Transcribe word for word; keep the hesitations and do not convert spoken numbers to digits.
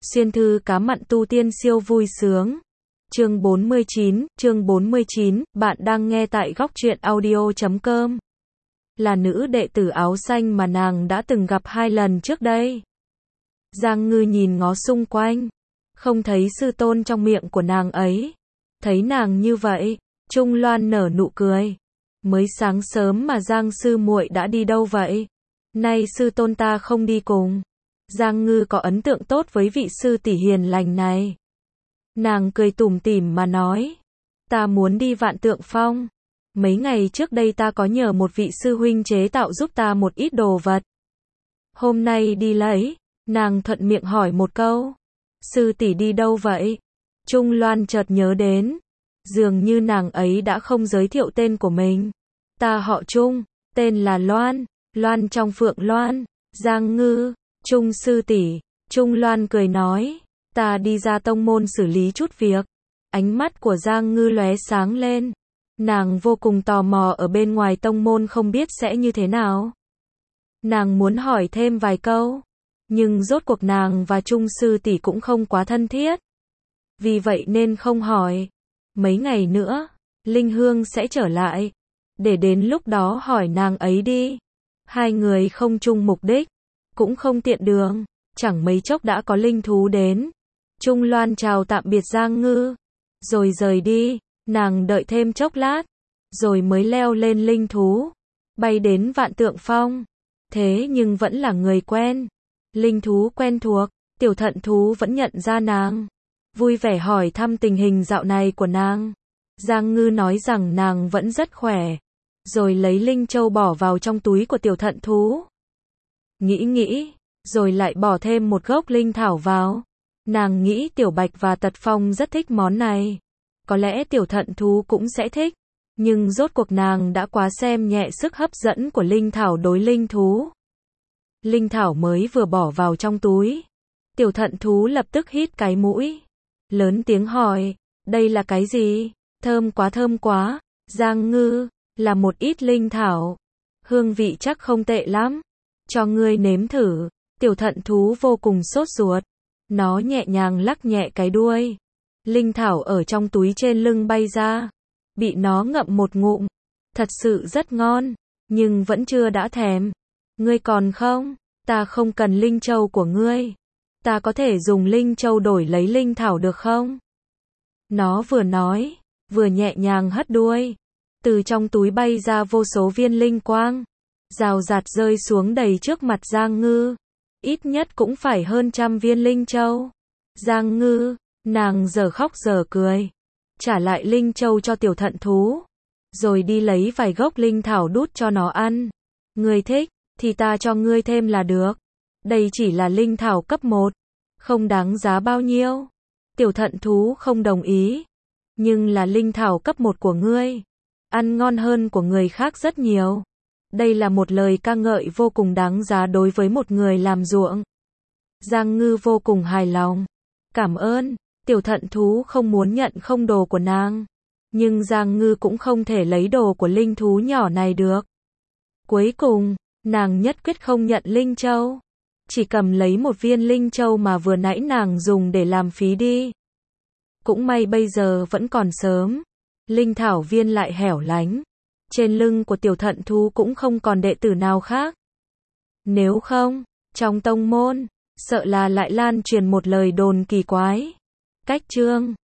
Xuyên thư cá mặn tu tiên siêu vui sướng. Chương bốn mươi chín, chương bốn mươi chín, bạn đang nghe tại góc truyện audio chấm com. Là nữ đệ tử áo xanh mà nàng đã từng gặp hai lần trước đây. Giang Ngư nhìn ngó xung quanh, không thấy sư tôn trong miệng của nàng ấy. Thấy nàng như vậy, Trung Loan nở nụ cười. Mới sáng sớm mà Giang sư muội đã đi đâu vậy? Nay sư tôn ta không đi cùng. Giang Ngư có ấn tượng tốt với vị sư tỷ hiền lành này. Nàng cười tủm tỉm mà nói, ta muốn đi Vạn Tượng Phong. Mấy ngày trước đây ta có nhờ một vị sư huynh chế tạo giúp ta một ít đồ vật. Hôm nay đi lấy, nàng thuận miệng hỏi một câu. Sư tỷ đi đâu vậy? Trung Loan chợt nhớ đến, dường như nàng ấy đã không giới thiệu tên của mình. Ta họ Trung, tên là Loan, Loan trong Phượng Loan. Giang Ngư, Trung sư tỷ. Trung Loan cười nói, ta đi ra tông môn xử lý chút việc. Ánh mắt của Giang Ngư lóe sáng lên. Nàng vô cùng tò mò ở bên ngoài tông môn không biết sẽ như thế nào. Nàng muốn hỏi thêm vài câu, nhưng rốt cuộc nàng và Trung sư tỷ cũng không quá thân thiết. Vì vậy nên không hỏi. Mấy ngày nữa, Linh Hương sẽ trở lại. Để đến lúc đó hỏi nàng ấy đi. Hai người không chung mục đích, cũng không tiện đường. Chẳng mấy chốc đã có linh thú đến. Trung Loan chào tạm biệt Giang Ngư, rồi rời đi. Nàng đợi thêm chốc lát, rồi mới leo lên linh thú, bay đến Vạn Tượng Phong. Thế nhưng vẫn là người quen. Linh thú quen thuộc, tiểu thận thú vẫn nhận ra nàng. Vui vẻ hỏi thăm tình hình dạo này của nàng. Giang Ngư nói rằng nàng vẫn rất khỏe. Rồi lấy linh châu bỏ vào trong túi của tiểu thận thú. Nghĩ nghĩ, rồi lại bỏ thêm một gốc linh thảo vào. Nàng nghĩ Tiểu Bạch và Tật Phong rất thích món này. Có lẽ tiểu thận thú cũng sẽ thích. Nhưng rốt cuộc nàng đã quá xem nhẹ sức hấp dẫn của linh thảo đối linh thú. Linh thảo mới vừa bỏ vào trong túi, tiểu thận thú lập tức hít cái mũi, lớn tiếng hỏi, đây là cái gì? Thơm quá thơm quá. Giang Ngư, là một ít linh thảo. Hương vị chắc không tệ lắm. Cho ngươi nếm thử. Tiểu thận thú vô cùng sốt ruột. Nó nhẹ nhàng lắc nhẹ cái đuôi. Linh thảo ở trong túi trên lưng bay ra. Bị nó ngậm một ngụm. Thật sự rất ngon. Nhưng vẫn chưa đã thèm. Ngươi còn không? Ta không cần linh châu của ngươi. Ta có thể dùng linh châu đổi lấy linh thảo được không? Nó vừa nói, vừa nhẹ nhàng hất đuôi. Từ trong túi bay ra vô số viên linh quang. Rào rạt rơi xuống đầy trước mặt Giang Ngư. Ít nhất cũng phải hơn trăm viên linh châu. Giang Ngư, nàng giờ khóc giờ cười. Trả lại linh châu cho tiểu thận thú. Rồi đi lấy vài gốc linh thảo đút cho nó ăn. Ngươi thích, thì ta cho ngươi thêm là được. Đây chỉ là linh thảo cấp một. Không đáng giá bao nhiêu. Tiểu thận thú không đồng ý. Nhưng là linh thảo cấp một của ngươi. Ăn ngon hơn của người khác rất nhiều. Đây là một lời ca ngợi vô cùng đáng giá đối với một người làm ruộng. Giang Ngư vô cùng hài lòng. Cảm ơn. Tiểu thận thú không muốn nhận không đồ của nàng. Nhưng Giang Ngư cũng không thể lấy đồ của linh thú nhỏ này được. Cuối cùng, nàng nhất quyết không nhận linh châu. Chỉ cầm lấy một viên linh châu mà vừa nãy nàng dùng để làm phí đi. Cũng may bây giờ vẫn còn sớm. Linh thảo viên lại hẻo lánh. Trên lưng của tiểu thận thú cũng không còn đệ tử nào khác. Nếu không, trong tông môn, sợ là lại lan truyền một lời đồn kỳ quái. Cách chương